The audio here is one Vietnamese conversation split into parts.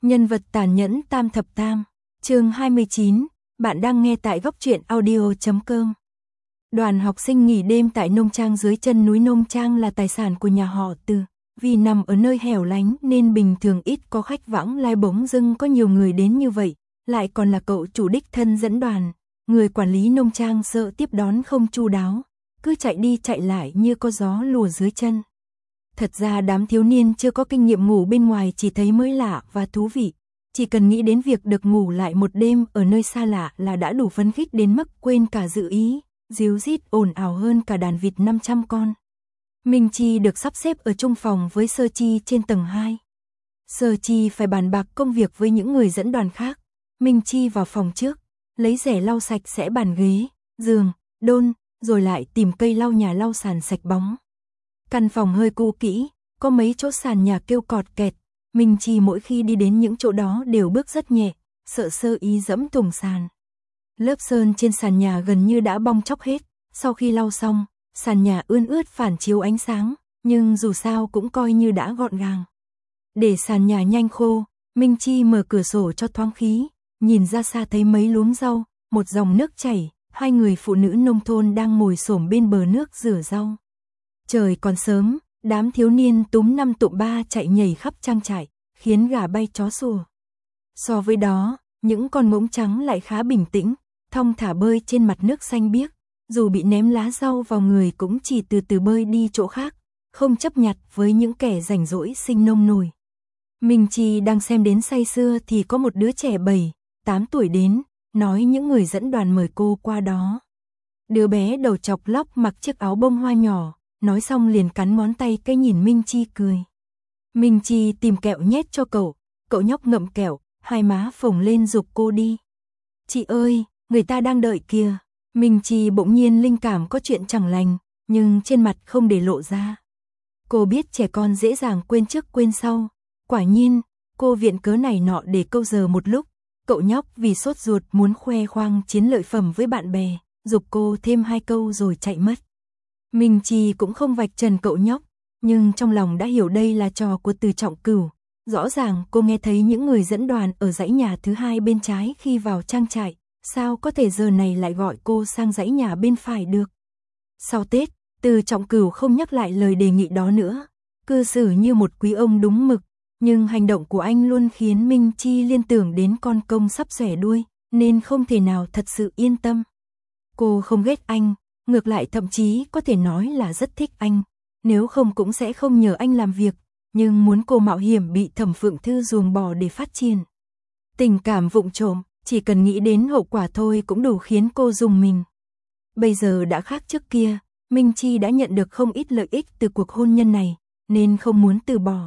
Nhân vật tàn nhẫn tam thập tam, chương 29, bạn đang nghe tại góc truyện audio.com. Đoàn học sinh nghỉ đêm tại nông trang dưới chân núi. Nông trang là tài sản của nhà họ Từ, vì nằm ở nơi hẻo lánh nên bình thường ít có khách vãng lai, bỗng dưng có nhiều người đến như vậy, lại còn là cậu chủ đích thân dẫn đoàn. Người quản lý nông trang sợ tiếp đón không chu đáo, cứ chạy đi chạy lại như có gió lùa dưới chân. Thật ra đám thiếu niên chưa có kinh nghiệm ngủ bên ngoài chỉ thấy mới lạ và thú vị. Chỉ cần nghĩ đến việc được ngủ lại một đêm ở nơi xa lạ là đã đủ phấn khích đến mức quên cả dự ý, ríu rít ồn ào hơn cả đàn vịt 500 con. Minh Chi được sắp xếp ở chung phòng với Sơ Chi trên tầng 2. Sơ Chi phải bàn bạc công việc với những người dẫn đoàn khác. Minh Chi vào phòng trước, lấy rẻ lau sạch sẽ bàn ghế, giường, đôn, rồi lại tìm cây lau nhà lau sàn sạch bóng. Căn phòng hơi cũ kỹ, có mấy chỗ sàn nhà kêu cọt kẹt. Minh Chi mỗi khi đi đến những chỗ đó đều bước rất nhẹ, sợ sơ ý dẫm thủng sàn. Lớp sơn trên sàn nhà gần như đã bong tróc hết, sau khi lau xong, sàn nhà ươn ướt phản chiếu ánh sáng, nhưng dù sao cũng coi như đã gọn gàng. Để sàn nhà nhanh khô, Minh Chi mở cửa sổ cho thoáng khí, nhìn ra xa thấy mấy luống rau, một dòng nước chảy, hai người phụ nữ nông thôn đang ngồi xổm bên bờ nước rửa rau. Trời còn sớm, đám thiếu niên túm 5 tụm 3 chạy nhảy khắp trang trại, khiến gà bay chó sủa. So với đó, những con ngỗng trắng lại khá bình tĩnh, thong thả bơi trên mặt nước xanh biếc, dù bị ném lá rau vào người cũng chỉ từ từ bơi đi chỗ khác, không chấp nhặt với những kẻ rảnh rỗi sinh nông nổi. Minh Chi đang xem đến say sưa thì có một đứa trẻ 7-8 tuổi đến, nói những người dẫn đoàn mời cô qua đó. Đứa bé đầu chọc lóc mặc chiếc áo bông hoa nhỏ, nói xong liền cắn ngón tay cái nhìn Minh Chi cười. Minh Chi tìm kẹo nhét cho cậu nhóc ngậm kẹo, hai má phồng lên giục cô đi. Chị ơi, người ta đang đợi kìa. Minh Chi bỗng nhiên linh cảm có chuyện chẳng lành, nhưng trên mặt không để lộ ra. Cô biết trẻ con dễ dàng quên trước quên sau. Quả nhiên, cô viện cớ này nọ để câu giờ một lúc. Cậu nhóc vì sốt ruột muốn khoe khoang chiến lợi phẩm với bạn bè, giục cô thêm 2 câu rồi chạy mất. Minh Chi cũng không vạch trần cậu nhóc, nhưng trong lòng đã hiểu đây là trò của Từ Trọng Cửu. Rõ ràng cô nghe thấy những người dẫn đoàn ở dãy nhà thứ 2 bên trái khi vào trang trại, sao có thể giờ này lại gọi cô sang dãy nhà bên phải được. Sau Tết, Từ Trọng Cửu không nhắc lại lời đề nghị đó nữa, cư xử như một quý ông đúng mực, nhưng hành động của anh luôn khiến Minh Chi liên tưởng đến con công sắp xẻ đuôi, nên không thể nào thật sự yên tâm. Cô không ghét anh, ngược lại thậm chí có thể nói là rất thích anh, nếu không cũng sẽ không nhờ anh làm việc, nhưng muốn cô mạo hiểm bị Thẩm Phượng Thư ruồng bỏ để phát triển. Tình cảm vụng trộm, chỉ cần nghĩ đến hậu quả thôi cũng đủ khiến cô rùng mình. Bây giờ đã khác trước kia, Minh Chi đã nhận được không ít lợi ích từ cuộc hôn nhân này, nên không muốn từ bỏ.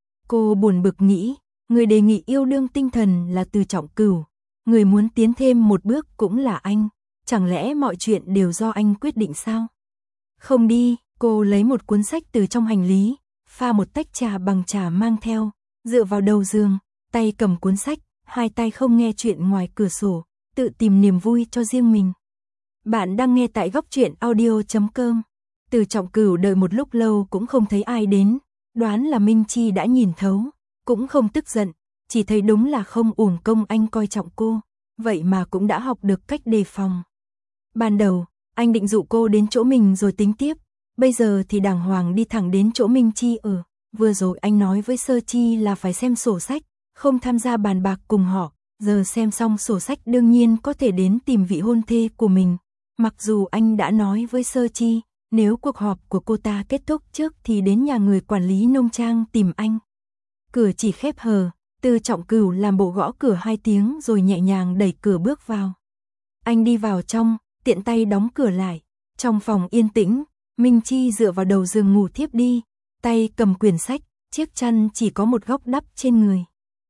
Cô buồn bực nghĩ, người đề nghị yêu đương tinh thần là Từ Trọng Cửu, người muốn tiến thêm một bước cũng là anh, chẳng lẽ mọi chuyện đều do anh quyết định sao? Không đi, cô lấy một cuốn sách từ trong hành lý, pha một tách trà bằng trà mang theo, dựa vào đầu giường, tay cầm cuốn sách, hai tay không nghe chuyện ngoài cửa sổ, tự tìm niềm vui cho riêng mình. Bạn đang nghe tại góc truyện audio.com. Từ Trọng Cửu đợi một lúc lâu cũng không thấy ai đến, đoán là Minh Chi đã nhìn thấu, cũng không tức giận, chỉ thấy đúng là không uổng công anh coi trọng cô, vậy mà cũng đã học được cách đề phòng. Ban đầu, anh định dụ cô đến chỗ mình rồi tính tiếp, bây giờ thì đàng hoàng đi thẳng đến chỗ Minh Chi ở. Vừa rồi anh nói với Sơ Chi là phải xem sổ sách, không tham gia bàn bạc cùng họ, giờ xem xong sổ sách đương nhiên có thể đến tìm vị hôn thê của mình. Mặc dù anh đã nói với Sơ Chi, nếu cuộc họp của cô ta kết thúc trước thì đến nhà người quản lý nông trang tìm anh. Cửa chỉ khép hờ, Từ Trọng Cửu làm bộ gõ cửa 2 tiếng rồi nhẹ nhàng đẩy cửa bước vào. Anh đi vào trong, tiện tay đóng cửa lại. Trong phòng yên tĩnh, Minh Chi dựa vào đầu giường ngủ thiếp đi, tay cầm quyển sách, chiếc chăn chỉ có một góc đắp trên người.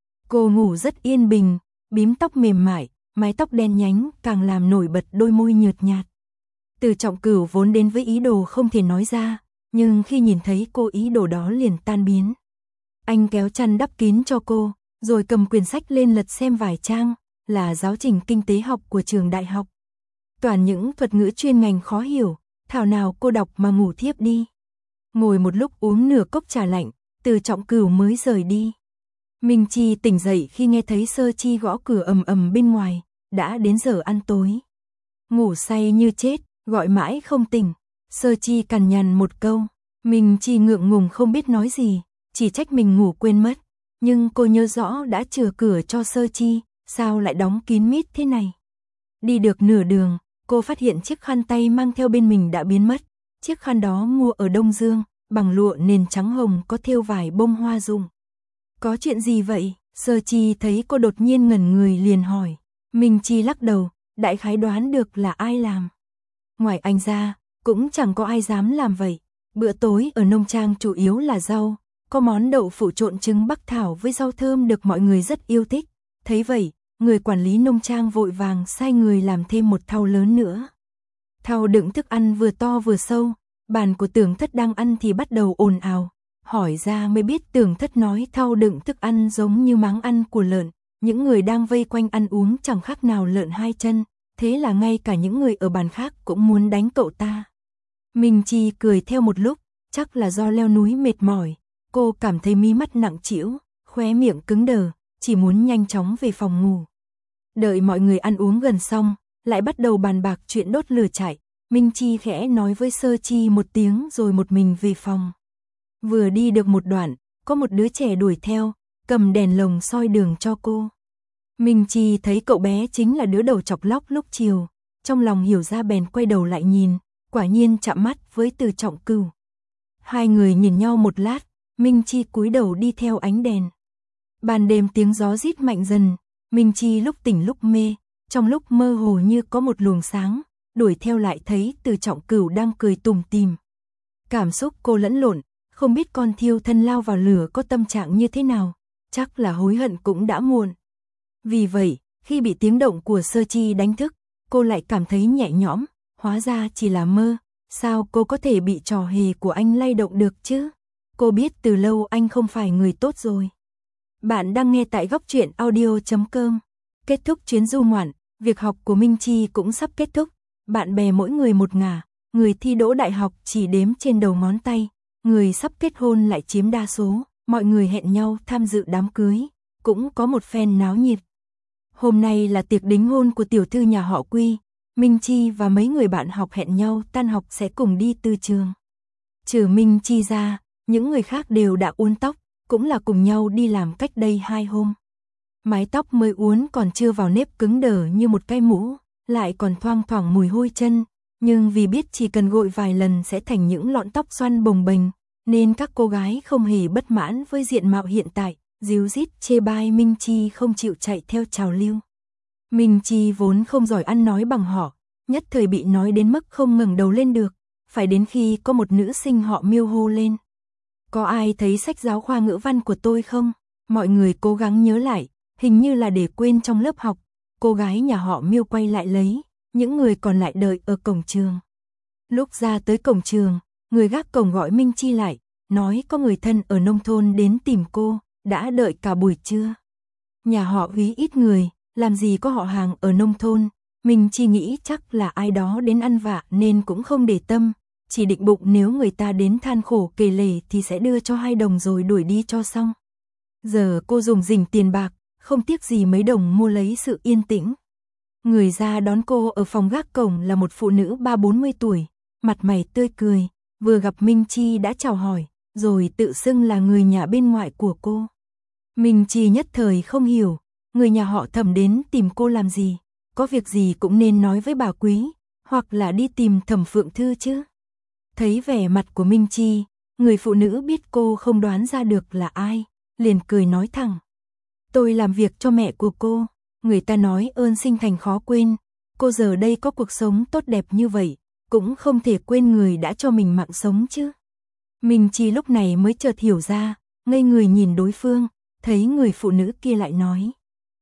Cô ngủ rất yên bình, bím tóc mềm mại, mái tóc đen nhánh càng làm nổi bật đôi môi nhợt nhạt. Từ Trọng Cửu vốn đến với ý đồ không thể nói ra, nhưng khi nhìn thấy cô ý đồ đó liền tan biến. Anh kéo chăn đắp kín cho cô, rồi cầm quyển sách lên lật xem vài trang, là giáo trình kinh tế học của trường đại học. Toàn những thuật ngữ chuyên ngành khó hiểu, thảo nào cô đọc mà ngủ thiếp đi. Ngồi một lúc uống nửa cốc trà lạnh, Từ Trọng Cửu mới rời đi. Minh Chi tỉnh dậy khi nghe thấy Sơ Chi gõ cửa ầm ầm bên ngoài, đã đến giờ ăn tối. Ngủ say như chết, gọi mãi không tỉnh. Sơ Chi cằn nhằn một câu, Minh Chi ngượng ngùng không biết nói gì, chỉ trách mình ngủ quên mất. Nhưng cô nhớ rõ đã chừa cửa cho Sơ Chi, sao lại đóng kín mít thế này. Đi được nửa đường, cô phát hiện chiếc khăn tay mang theo bên mình đã biến mất. Chiếc khăn đó mua ở Đông Dương, bằng lụa nền trắng hồng có thêu vài bông hoa rụng. Có chuyện gì vậy? Sơ Chi thấy cô đột nhiên ngẩn người liền hỏi. Minh Chi lắc đầu, đại khái đoán được là ai làm. Ngoài anh ra, cũng chẳng có ai dám làm vậy. Bữa tối ở nông trang chủ yếu là rau, có món đậu phụ trộn trứng bắc thảo với rau thơm được mọi người rất yêu thích. Thấy vậy, người quản lý nông trang vội vàng sai người làm thêm một thau lớn nữa. Thau đựng thức ăn vừa to vừa sâu, bàn của Tưởng Thất đang ăn thì bắt đầu ồn ào. Hỏi ra mới biết Tưởng Thất nói thau đựng thức ăn giống như máng ăn của lợn. Những người đang vây quanh ăn uống chẳng khác nào lợn hai chân, thế là ngay cả những người ở bàn khác cũng muốn đánh cậu ta. Minh Chi cười theo một lúc, chắc là do leo núi mệt mỏi, cô cảm thấy mí mắt nặng trĩu, khóe miệng cứng đờ, chỉ muốn nhanh chóng về phòng ngủ. Đợi mọi người ăn uống gần xong, lại bắt đầu bàn bạc chuyện đốt lửa trại. Minh Chi khẽ nói với Sơ Chi một tiếng rồi một mình về phòng. Vừa đi được một đoạn, có một đứa trẻ đuổi theo, cầm đèn lồng soi đường cho cô. Minh Chi thấy cậu bé chính là đứa đầu chọc lóc lúc chiều, trong lòng hiểu ra bèn quay đầu lại nhìn, quả nhiên chạm mắt với Từ Trọng Cửu. Hai người nhìn nhau một lát, Minh Chi cúi đầu đi theo ánh đèn. Ban đêm tiếng gió rít mạnh dần, Minh Chi lúc tỉnh lúc mê, trong lúc mơ hồ như có một luồng sáng, đuổi theo lại thấy Từ Trọng Cửu đang cười tủm tỉm. Cảm xúc cô lẫn lộn, không biết con thiêu thân lao vào lửa có tâm trạng như thế nào, chắc là hối hận cũng đã muộn. Vì vậy, khi bị tiếng động của Sơ Chi đánh thức, cô lại cảm thấy nhẹ nhõm, hóa ra chỉ là mơ, sao cô có thể bị trò hề của anh lay động được chứ? Cô biết từ lâu anh không phải người tốt rồi. Bạn đang nghe tại góc truyện audio.com. Kết thúc chuyến du ngoạn, việc học của Minh Chi cũng sắp kết thúc, bạn bè mỗi người một ngả, người thi đỗ đại học chỉ đếm trên đầu ngón tay, người sắp kết hôn lại chiếm đa số, mọi người hẹn nhau tham dự đám cưới, cũng có một phen náo nhiệt. Hôm nay là tiệc đính hôn của tiểu thư nhà họ Quy, Minh Chi và mấy người bạn học hẹn nhau tan học sẽ cùng đi từ trường. Trừ Minh Chi ra, những người khác đều đã uốn tóc, cũng là cùng nhau đi làm cách đây 2 hôm. Mái tóc mới uốn còn chưa vào nếp cứng đờ như một cái mũ, lại còn thoang thoảng mùi hôi chân, nhưng vì biết chỉ cần gội vài lần sẽ thành những lọn tóc xoăn bồng bềnh, nên các cô gái không hề bất mãn với diện mạo hiện tại, díu dít chê bai Minh Chi không chịu chạy theo trào lưu. Minh Chi vốn không giỏi ăn nói bằng họ, nhất thời bị nói đến mức không ngẩng đầu lên được, phải đến khi có một nữ sinh họ Miêu hô lên. Có ai thấy sách giáo khoa ngữ văn của tôi không? Mọi người cố gắng nhớ lại, hình như là để quên trong lớp học. Cô gái nhà họ Miêu quay lại lấy, những người còn lại đợi ở cổng trường. Lúc ra tới cổng trường, người gác cổng gọi Minh Chi lại, nói có người thân ở nông thôn đến tìm cô, đã đợi cả buổi trưa. Nhà họ Úy ít người, làm gì có họ hàng ở nông thôn, Minh Chi nghĩ chắc là ai đó đến ăn vạ nên cũng không để tâm, chỉ định bụng nếu người ta đến than khổ kể lể thì sẽ đưa cho 2 đồng rồi đuổi đi cho xong. Giờ cô dùng rỉnh tiền bạc, không tiếc gì mấy đồng mua lấy sự yên tĩnh. Người ra đón cô ở phòng gác cổng là một phụ nữ 30-40 tuổi, mặt mày tươi cười, vừa gặp Minh Chi đã chào hỏi, rồi tự xưng là người nhà bên ngoại của cô. Minh Chi nhất thời không hiểu, người nhà họ Thẩm đến tìm cô làm gì, có việc gì cũng nên nói với bà Quý, hoặc là đi tìm Thẩm Phượng Thư chứ. Thấy vẻ mặt của Minh Chi, người phụ nữ biết cô không đoán ra được là ai, liền cười nói thẳng. Tôi làm việc cho mẹ của cô, người ta nói ơn sinh thành khó quên, cô giờ đây có cuộc sống tốt đẹp như vậy, cũng không thể quên người đã cho mình mạng sống chứ. Minh Chi lúc này mới chợt hiểu ra, ngây người nhìn đối phương, thấy người phụ nữ kia lại nói.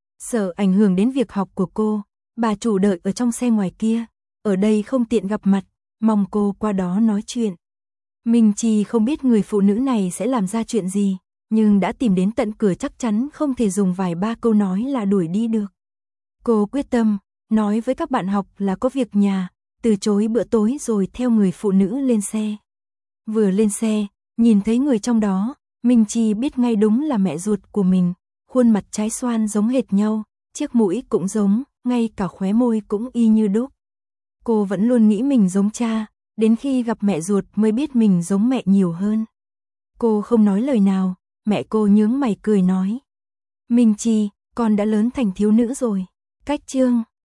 Sợ ảnh hưởng đến việc học của cô, bà chủ đợi ở trong xe ngoài kia, ở đây không tiện gặp mặt, mong cô qua đó nói chuyện. Minh Chi không biết người phụ nữ này sẽ làm ra chuyện gì, nhưng đã tìm đến tận cửa chắc chắn không thể dùng vài ba câu nói là đuổi đi được. Cô quyết tâm, nói với các bạn học là có việc nhà, từ chối bữa tối rồi theo người phụ nữ lên xe. Vừa lên xe, nhìn thấy người trong đó, Minh Chi biết ngay đúng là mẹ ruột của mình, khuôn mặt trái xoan giống hệt nhau, chiếc mũi cũng giống, ngay cả khóe môi cũng y như đúc. Cô vẫn luôn nghĩ mình giống cha, đến khi gặp mẹ ruột mới biết mình giống mẹ nhiều hơn. Cô không nói lời nào, mẹ cô nhướng mày cười nói. Minh Chi, con đã lớn thành thiếu nữ rồi. Cách chương